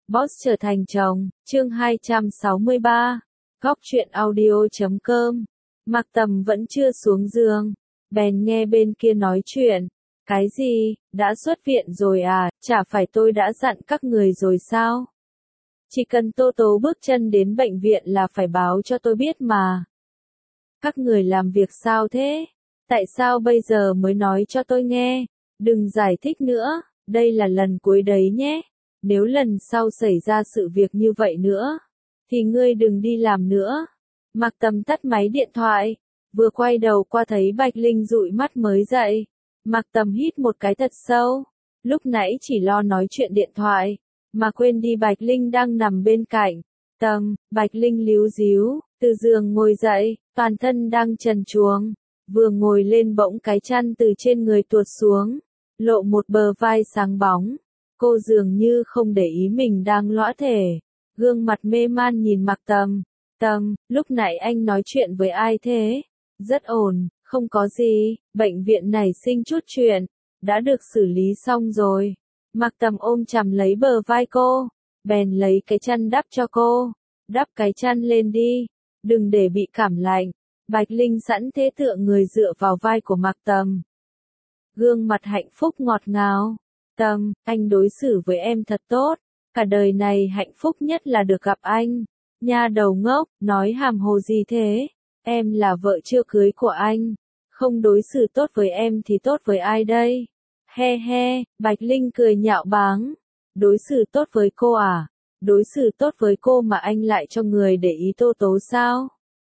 Boss trở thành chồng, chương 263, góc truyện audio.com. Mạc Tầm vẫn chưa xuống giường, bèn nghe bên kia nói chuyện. Cái gì, đã xuất viện rồi à, chả phải tôi đã dặn các người rồi sao? Chỉ cần Tô Tố bước chân đến bệnh viện là phải báo cho tôi biết mà. Các người làm việc sao thế? Tại sao bây giờ mới nói cho tôi nghe? Đừng giải thích nữa, đây là lần cuối đấy nhé. Nếu lần sau xảy ra sự việc như vậy nữa, thì ngươi đừng đi làm nữa. Mạc Tầm tắt máy điện thoại, vừa quay đầu qua thấy Bạch Linh dụi mắt mới dậy. Mạc Tầm hít một cái thật sâu, lúc nãy chỉ lo nói chuyện điện thoại, mà quên đi Bạch Linh đang nằm bên cạnh. Bạch Linh líu díu, từ giường ngồi dậy, toàn thân đang trần truồng, vừa ngồi lên bỗng cái chăn từ trên người tuột xuống, lộ một bờ vai sáng bóng. Cô dường như không để ý mình đang lõa thể, gương mặt mê man nhìn Mạc Tầm. Lúc nãy anh nói chuyện với ai thế? Rất ổn, không có gì, bệnh viện nảy sinh chút chuyện, đã được xử lý xong rồi. Mạc Tầm ôm chầm lấy bờ vai cô, bèn lấy cái chăn đắp cho cô. Đắp cái chăn lên đi, đừng để bị cảm lạnh. Bạch Linh sẵn thế tựa người dựa vào vai của Mạc Tầm. Gương mặt hạnh phúc ngọt ngào. Anh đối xử với em thật tốt, cả đời này hạnh phúc nhất là được gặp anh. Nha đầu ngốc, nói hàm hồ gì thế? Em là vợ chưa cưới của anh, không đối xử tốt với em thì tốt với ai đây? He he, Bạch Linh cười nhạo báng. Đối xử tốt với cô à? Đối xử tốt với cô mà anh lại cho người để ý Tô Tố sao?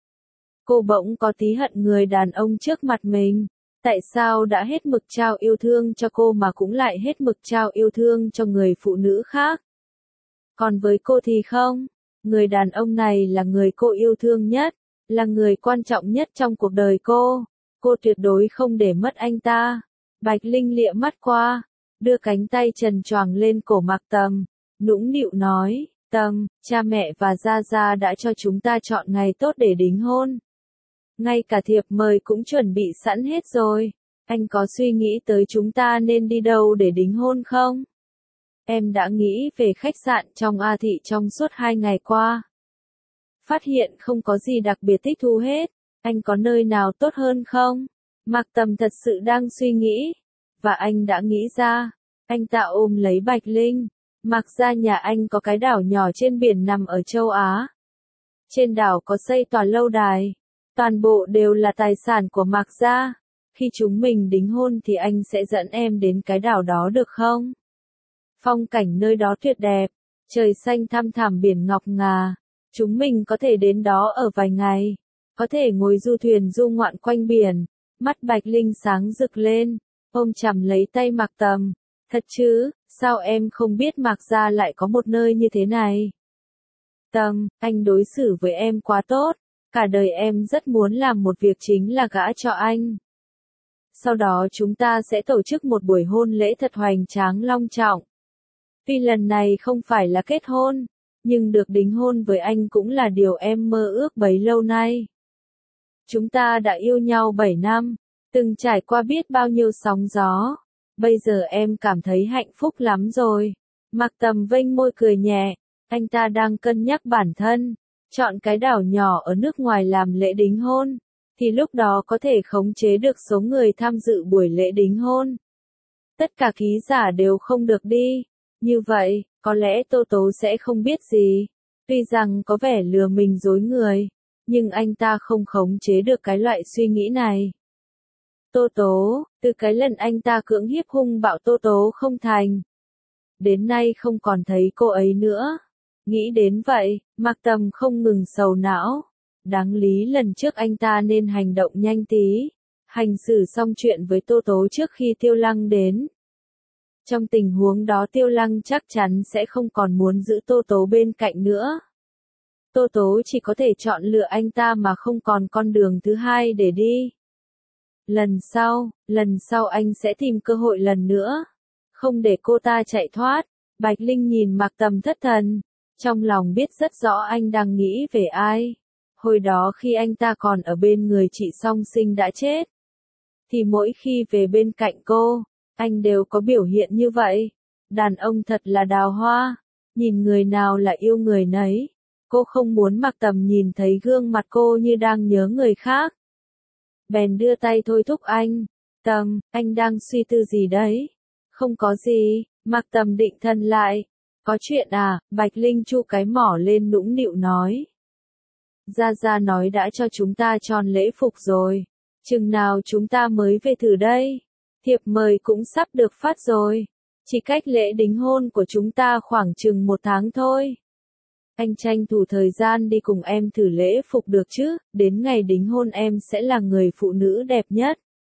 Cô bỗng có tí hận người đàn ông trước mặt mình. Tại sao đã hết mực trao yêu thương cho cô mà cũng lại hết mực trao yêu thương cho người phụ nữ khác? Còn với cô thì không, người đàn ông này là người cô yêu thương nhất, là người quan trọng nhất trong cuộc đời cô tuyệt đối không để mất anh ta. Bạch Linh lịa mắt qua, đưa cánh tay trần choàng lên cổ Mạc Tầm, nũng nịu nói, cha mẹ và Gia Gia đã cho chúng ta chọn ngày tốt để đính hôn. Ngay cả thiệp mời cũng chuẩn bị sẵn hết rồi. Anh có suy nghĩ tới chúng ta nên đi đâu để đính hôn không? Em đã nghĩ về khách sạn trong A Thị trong suốt 2 ngày qua. Phát hiện không có gì đặc biệt thích thú hết. Anh có nơi nào tốt hơn không? Mạc Tầm thật sự đang suy nghĩ. Và anh đã nghĩ ra. Anh ta ôm lấy Bạch Linh. Mạc gia nhà anh có cái đảo nhỏ trên biển nằm ở châu Á. Trên đảo có xây tòa lâu đài. Toàn bộ đều là tài sản của Mạc gia. Khi chúng mình đính hôn thì anh sẽ dẫn em đến cái đảo đó được không? Phong cảnh nơi đó tuyệt đẹp, trời xanh thăm thẳm biển ngọc ngà. Chúng mình có thể đến đó ở vài ngày, có thể ngồi du thuyền du ngoạn quanh biển. Mắt Bạch Linh sáng rực lên, ôm chầm lấy tay Mạc Tầm. Thật chứ, sao em không biết Mạc gia lại có một nơi như thế này? Anh đối xử với em quá tốt. Cả đời em rất muốn làm một việc chính là gả cho anh. Sau đó chúng ta sẽ tổ chức một buổi hôn lễ thật hoành tráng long trọng. Tuy lần này không phải là kết hôn, nhưng được đính hôn với anh cũng là điều em mơ ước bấy lâu nay. Chúng ta đã yêu nhau 7 năm, từng trải qua biết bao nhiêu sóng gió. Bây giờ em cảm thấy hạnh phúc lắm rồi. Mạc Tầm vênh môi cười nhẹ, anh ta đang cân nhắc bản thân. Chọn cái đảo nhỏ ở nước ngoài làm lễ đính hôn, thì lúc đó có thể khống chế được số người tham dự buổi lễ đính hôn. Tất cả ký giả đều không được đi. Như vậy, có lẽ Tô Tố sẽ không biết gì. Tuy rằng có vẻ lừa mình dối người, nhưng anh ta không khống chế được cái loại suy nghĩ này. Tô Tố, từ cái lần anh ta cưỡng hiếp hung bạo Tô Tố không thành, đến nay không còn thấy cô ấy nữa. Nghĩ đến vậy, Mạc Tầm không ngừng sầu não. Đáng lý lần trước anh ta nên hành động nhanh tí, hành xử xong chuyện với Tô Tố trước khi Tiêu Lăng đến. Trong tình huống đó Tiêu Lăng chắc chắn sẽ không còn muốn giữ Tô Tố bên cạnh nữa. Tô Tố chỉ có thể chọn lựa anh ta mà không còn con đường thứ hai để đi. Lần sau anh sẽ tìm cơ hội lần nữa, không để cô ta chạy thoát. Bạch Linh nhìn Mạc Tầm thất thần, trong lòng biết rất rõ anh đang nghĩ về ai. Hồi đó khi anh ta còn ở bên người chị song sinh đã chết, thì mỗi khi về bên cạnh cô, anh đều có biểu hiện như vậy. Đàn ông thật là đào hoa. Nhìn người nào là yêu người nấy. Cô không muốn Mạc Tầm nhìn thấy gương mặt cô như đang nhớ người khác. Bèn đưa tay thôi thúc anh. Tầm, anh đang suy tư gì đấy? Không có gì, Mạc Tầm định thần lại. Có chuyện à? Bạch Linh chu cái mỏ lên nũng nịu nói. Gia Gia nói đã cho chúng ta tròn lễ phục rồi. Chừng nào chúng ta mới về thử đây? Thiệp mời cũng sắp được phát rồi. Chỉ cách lễ đính hôn của chúng ta khoảng chừng 1 tháng thôi. Anh tranh thủ thời gian đi cùng em thử lễ phục được chứ, đến ngày đính hôn em sẽ là người phụ nữ đẹp nhất.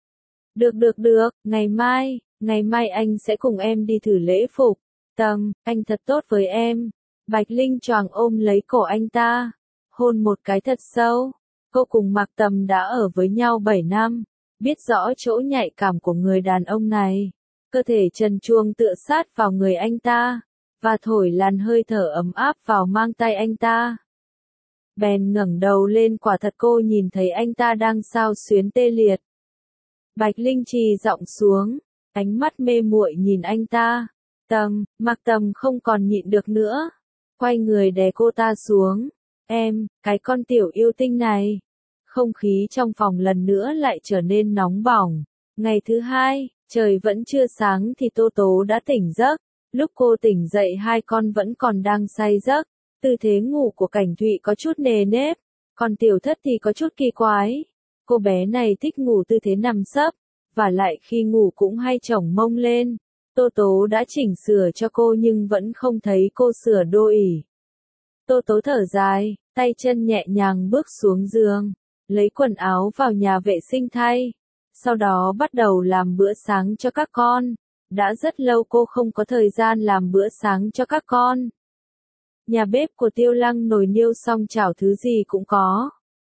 Được, ngày mai anh sẽ cùng em đi thử lễ phục. Tầm, anh thật tốt với em. Bạch Linh choàng ôm lấy cổ anh ta, hôn một cái thật sâu. Cô cùng Mạc Tầm đã ở với nhau 7 năm, biết rõ chỗ nhạy cảm của người đàn ông này. Cơ thể trần truồng tựa sát vào người anh ta, và thổi làn hơi thở ấm áp vào mang tay anh ta. Bèn ngẩng đầu lên, quả thật cô nhìn thấy anh ta đang xao xuyến tê liệt. Bạch Linh trì giọng xuống, ánh mắt mê muội nhìn anh ta. Mạc Tầm không còn nhịn được nữa, quay người đè cô ta xuống. Em, cái con tiểu yêu tinh này. Không khí trong phòng lần nữa lại trở nên nóng bỏng. Ngày thứ hai, trời vẫn chưa sáng thì Tô Tố đã tỉnh giấc. Lúc cô tỉnh dậy hai con vẫn còn đang say giấc. Tư thế ngủ của Cảnh Thụy có chút nề nếp, còn Tiểu Thất thì có chút kỳ quái. Cô bé này thích ngủ tư thế nằm sấp, và lại khi ngủ cũng hay chổng mông lên. Tô Tố đã chỉnh sửa cho cô nhưng vẫn không thấy cô sửa đô ỉ. Tô Tố thở dài, tay chân nhẹ nhàng bước xuống giường, lấy quần áo vào nhà vệ sinh thay. Sau đó bắt đầu làm bữa sáng cho các con. Đã rất lâu cô không có thời gian làm bữa sáng cho các con. Nhà bếp của Tiêu Lăng nồi niêu xong chảo thứ gì cũng có.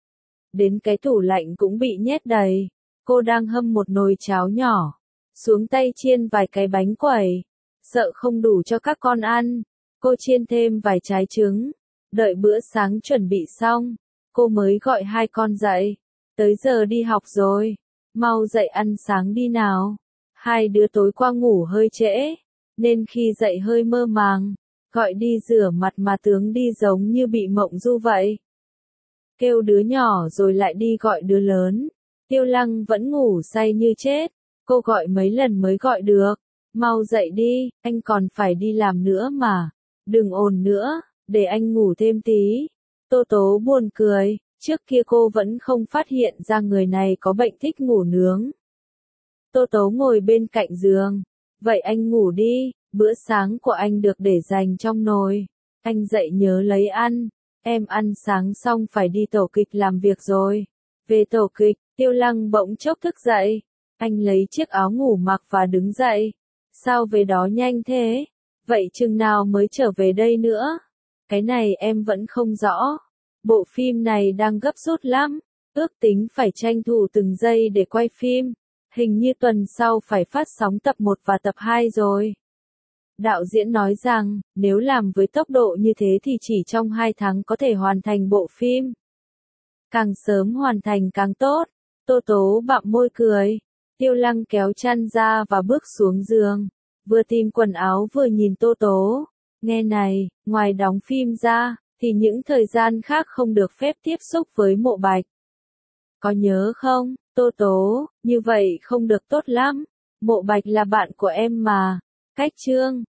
Đến cái tủ lạnh cũng bị nhét đầy. Cô đang hâm một nồi cháo nhỏ, xuống tay chiên vài cái bánh quẩy. Sợ không đủ cho các con ăn, cô chiên thêm vài trái trứng. Đợi bữa sáng chuẩn bị xong, cô mới gọi hai con dậy. Tới giờ đi học rồi, mau dậy ăn sáng đi nào. Hai đứa tối qua ngủ hơi trễ, nên khi dậy hơi mơ màng, gọi đi rửa mặt mà tướng đi giống như bị mộng du vậy. Kêu đứa nhỏ rồi lại đi gọi đứa lớn. Tiêu Lăng vẫn ngủ say như chết, cô gọi mấy lần mới gọi được. Mau dậy đi, anh còn phải đi làm nữa mà. Đừng ồn nữa, để anh ngủ thêm tí. Tô Tố buồn cười, trước kia cô vẫn không phát hiện ra người này có bệnh thích ngủ nướng. Tô Tố ngồi bên cạnh giường. Vậy anh ngủ đi, bữa sáng của anh được để dành trong nồi. Anh dậy nhớ lấy ăn. Em ăn sáng xong phải đi tổ kịch làm việc rồi. Về tổ kịch, Tiêu Lăng bỗng chốc thức dậy. Anh lấy chiếc áo ngủ mặc và đứng dậy. Sao về đó nhanh thế? Vậy chừng nào mới trở về đây nữa? Cái này em vẫn không rõ. Bộ phim này đang gấp rút lắm. Ước tính phải tranh thủ từng giây để quay phim. Hình như tuần sau phải phát sóng tập 1 và tập 2 rồi. Đạo diễn nói rằng, nếu làm với tốc độ như thế thì chỉ trong 2 tháng có thể hoàn thành bộ phim. Càng sớm hoàn thành càng tốt. Tô Tố bặm môi cười. Tiêu Lăng kéo chăn ra và bước xuống giường. Vừa tìm quần áo vừa nhìn Tô Tố. Nghe này, ngoài đóng phim ra, thì những thời gian khác không được phép tiếp xúc với Mộ Bạch. Có nhớ không, Tô Tố, như vậy không được tốt lắm. Mộ Bạch là bạn của em mà. Cách chương